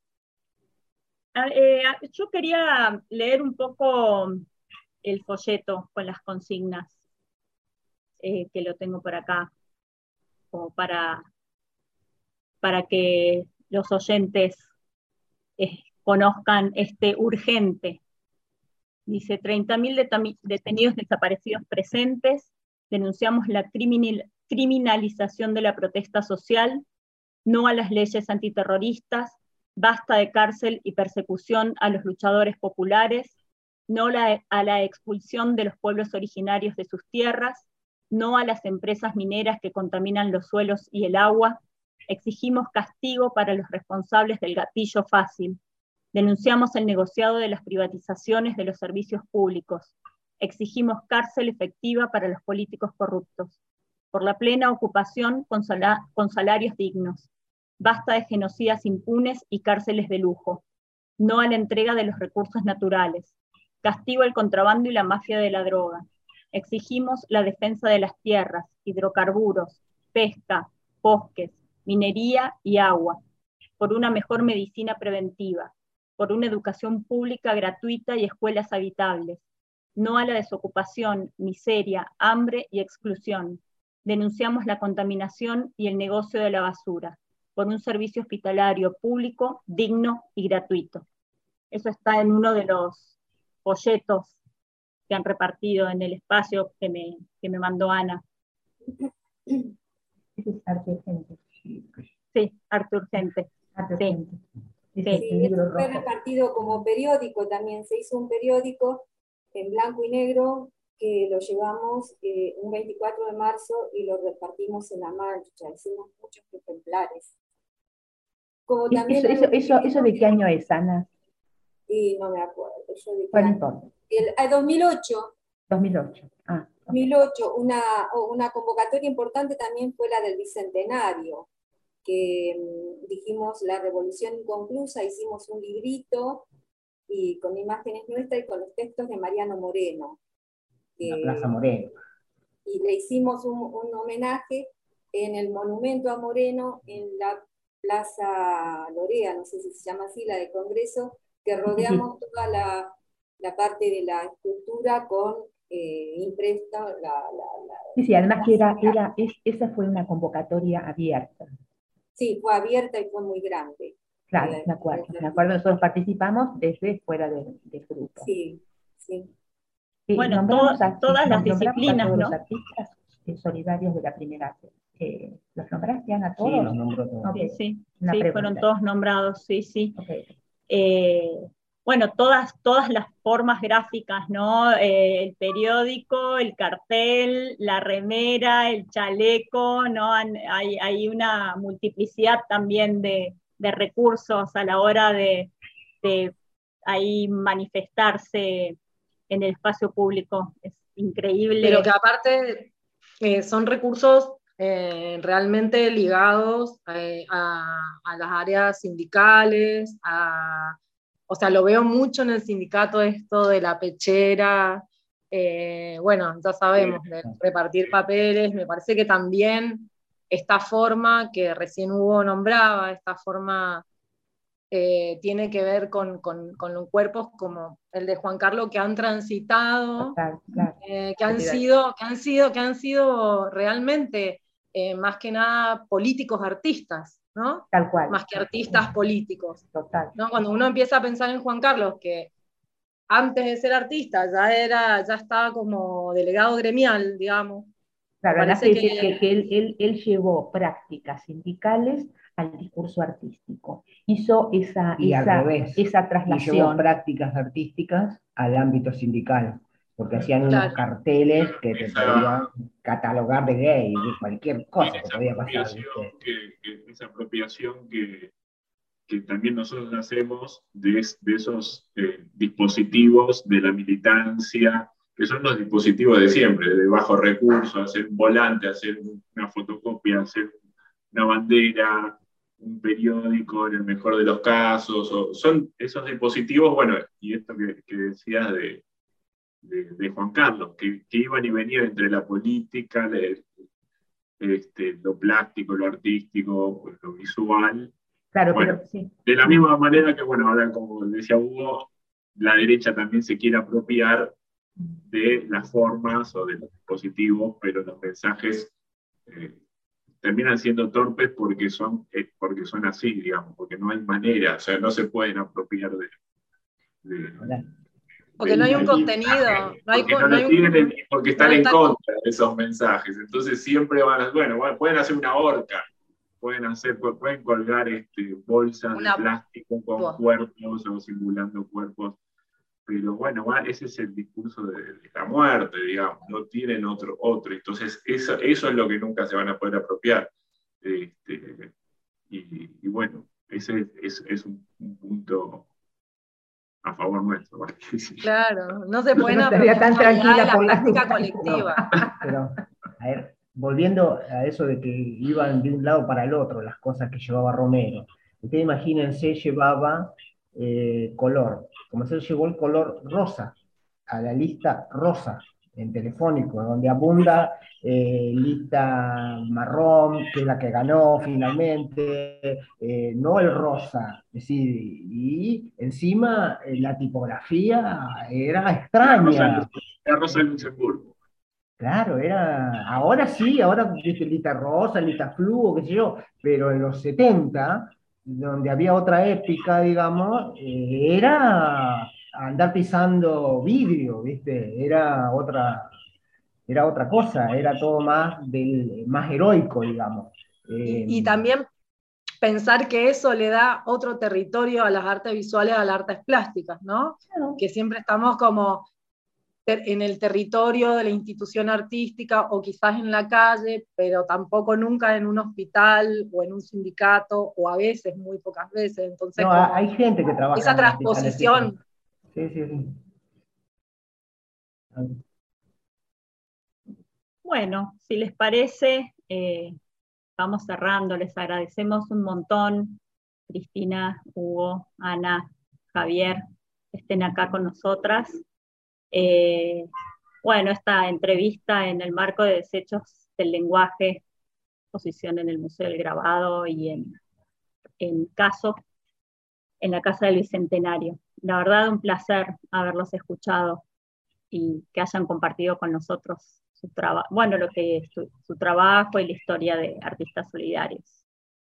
yo quería leer un poco el folleto con las consignas, que lo tengo por acá, como para que los oyentes conozcan este urgente. Dice, 30.000 detenidos desaparecidos presentes, denunciamos la criminalización de la protesta social, no a las leyes antiterroristas, basta de cárcel y persecución a los luchadores populares, no a la expulsión de los pueblos originarios de sus tierras, no a las empresas mineras que contaminan los suelos y el agua, exigimos castigo para los responsables del gatillo fácil, denunciamos el negociado de las privatizaciones de los servicios públicos, exigimos cárcel efectiva para los políticos corruptos, por la plena ocupación con salarios dignos, basta de genocidas impunes y cárceles de lujo, no a la entrega de los recursos naturales, castigo al contrabando y la mafia de la droga, exigimos la defensa de las tierras, hidrocarburos, pesca, bosques, minería y agua, por una mejor medicina preventiva, por una educación pública gratuita y escuelas habitables, no a la desocupación, miseria, hambre y exclusión. Denunciamos la contaminación y el negocio de la basura, por un servicio hospitalario público, digno y gratuito. Eso está en uno de los folletos que han repartido en el espacio que me mandó Ana. Ese es arte urgente. Sí, arte urgente. Arte urgente. Sí, esto fue repartido como periódico también, se hizo un periódico en blanco y negro, que lo llevamos un 24 de marzo y lo repartimos en la marcha. Hicimos muchos ejemplares. Como también ¿Eso de qué año es, Ana? Y no me acuerdo. ¿Cuál importa? 2008. 2008. 2008, una convocatoria importante también fue la del Bicentenario, que dijimos la Revolución Inconclusa, hicimos un librito y con imágenes nuestras y con los textos de Mariano Moreno. La Plaza Moreno. Y le hicimos un homenaje en el monumento a Moreno en la Plaza Lorea, no sé si se llama así, la de Congreso, que rodeamos toda la parte de la escultura con impresta. Sí, además que esa fue una convocatoria abierta. Sí, fue abierta y fue muy grande. Claro, me acuerdo, nosotros participamos desde fuera del grupo. Sí, sí. Bueno, todas las disciplinas, ¿no? Los artistas solidarios de la primera. ¿Los nombraste, Ana, todos? Sí, los nombró todos. Okay. Sí, fueron todos nombrados, sí. Okay. Bueno, todas las formas gráficas, ¿no? El periódico, el cartel, la remera, el chaleco, ¿no? Hay una multiplicidad también de recursos a la hora de ahí manifestarse en el espacio público. Es increíble. Pero que aparte son recursos realmente ligados a las áreas sindicales, o sea, lo veo mucho en el sindicato esto de la pechera, bueno, ya sabemos, de repartir papeles. Me parece que también esta forma que recién Hugo nombraba, esta forma tiene que ver con los cuerpos como el de Juan Carlos, que han transitado, claro. que han sido realmente más que nada políticos artistas, ¿no? Tal cual. Más que artistas políticos. Total. ¿No? Cuando uno empieza a pensar en Juan Carlos, que antes de ser artista ya estaba como delegado gremial, digamos. Claro, parece que él llevó prácticas sindicales al discurso artístico. Hizo esa traslación. Y llevó prácticas artísticas al ámbito sindical, porque hacían unos carteles que te podían catalogar de gay, de cualquier cosa que podía pasar. Esa apropiación que también nosotros hacemos de esos dispositivos de la militancia, que son los dispositivos de siempre, de bajo recurso, hacer un volante, hacer una fotocopia, hacer una bandera, un periódico en el mejor de los casos, son esos dispositivos, bueno, y esto que decías de Juan Carlos, que iban y venían entre la política, lo plástico, lo artístico, lo visual. Claro, bueno, pero sí. De la misma manera que, bueno, ahora como decía Hugo, la derecha también se quiere apropiar de las formas o de los dispositivos, pero los mensajes terminan siendo torpes porque son así, digamos, porque no hay manera, o sea, no se pueden apropiar porque no hay un contenido, porque están en contra de esos mensajes, entonces siempre pueden hacer una horca, pueden colgar bolsas de plástico con cuerpos o simulando cuerpos, pero bueno, ese es el discurso de la muerte, digamos, no tienen otro, entonces eso es lo que nunca se van a poder apropiar, y bueno, ese es un punto a favor nuestro. Claro, no se pueden apropiar tan tranquila por la práctica colectiva. Pero, a ver, volviendo a eso de que iban de un lado para el otro las cosas que llevaba Romero, ustedes imagínense, llevaba color, como se llevó el color rosa a la lista rosa en Telefónico, donde abunda lista marrón, que es la que ganó finalmente, no el rosa, es decir, y encima la tipografía era extraña. La rosa de Luxemburgo. Claro, ahora sí, ahora lista rosa, lista fluo, qué sé yo, pero en los 70, donde había otra épica, digamos, era andar pisando vidrio, ¿viste? Era otra cosa, era todo más heroico, digamos. Y también pensar que eso le da otro territorio a las artes visuales, a las artes plásticas, ¿no? Claro. Que siempre estamos como en el territorio de la institución artística o quizás en la calle, pero tampoco nunca en un hospital o en un sindicato, o a veces, muy pocas veces. Entonces, no, hay gente que trabaja esa en transposición. Sí, sí, sí. Bueno, si les parece, vamos cerrando. Les agradecemos un montón, Cristina, Hugo, Ana, Javier, que estén acá con nosotras. Bueno, esta entrevista en el marco de Desechos del Lenguaje, exposición en el Museo del Grabado y en Caso, en la Casa del Bicentenario. La verdad, un placer haberlos escuchado y que hayan compartido con nosotros su trabajo, bueno, su trabajo y la historia de artistas solidarios.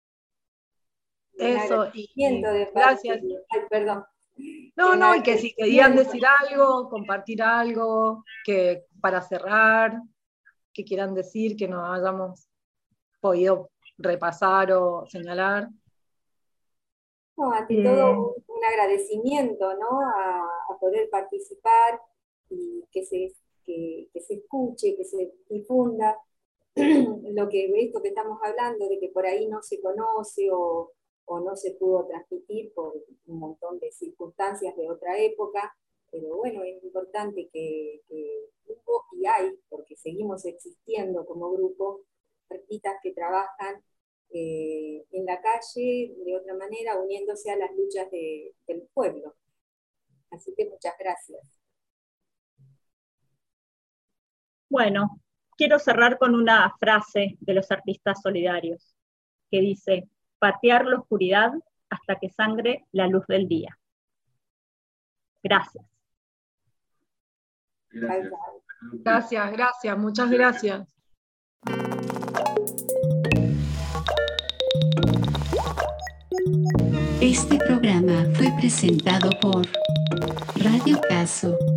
Eso, y gracias. Ay, perdón. No, y que si querían decir algo, compartir algo, que para cerrar, que quieran decir, que nos hayamos podido repasar o señalar. No, ante todo un agradecimiento, ¿no? a poder participar y que se escuche, que se difunda esto que estamos hablando, de que por ahí no se conoce o no se pudo transmitir por un montón de circunstancias de otra época, pero bueno, es importante que hubo y hay, porque seguimos existiendo como grupo, artistas que trabajan en la calle de otra manera, uniéndose a las luchas del pueblo. Así que muchas gracias. Bueno, quiero cerrar con una frase de los artistas solidarios, que dice: patear la oscuridad hasta que sangre la luz del día. Gracias. Gracias, muchas gracias. Este programa fue presentado por Radio Caso.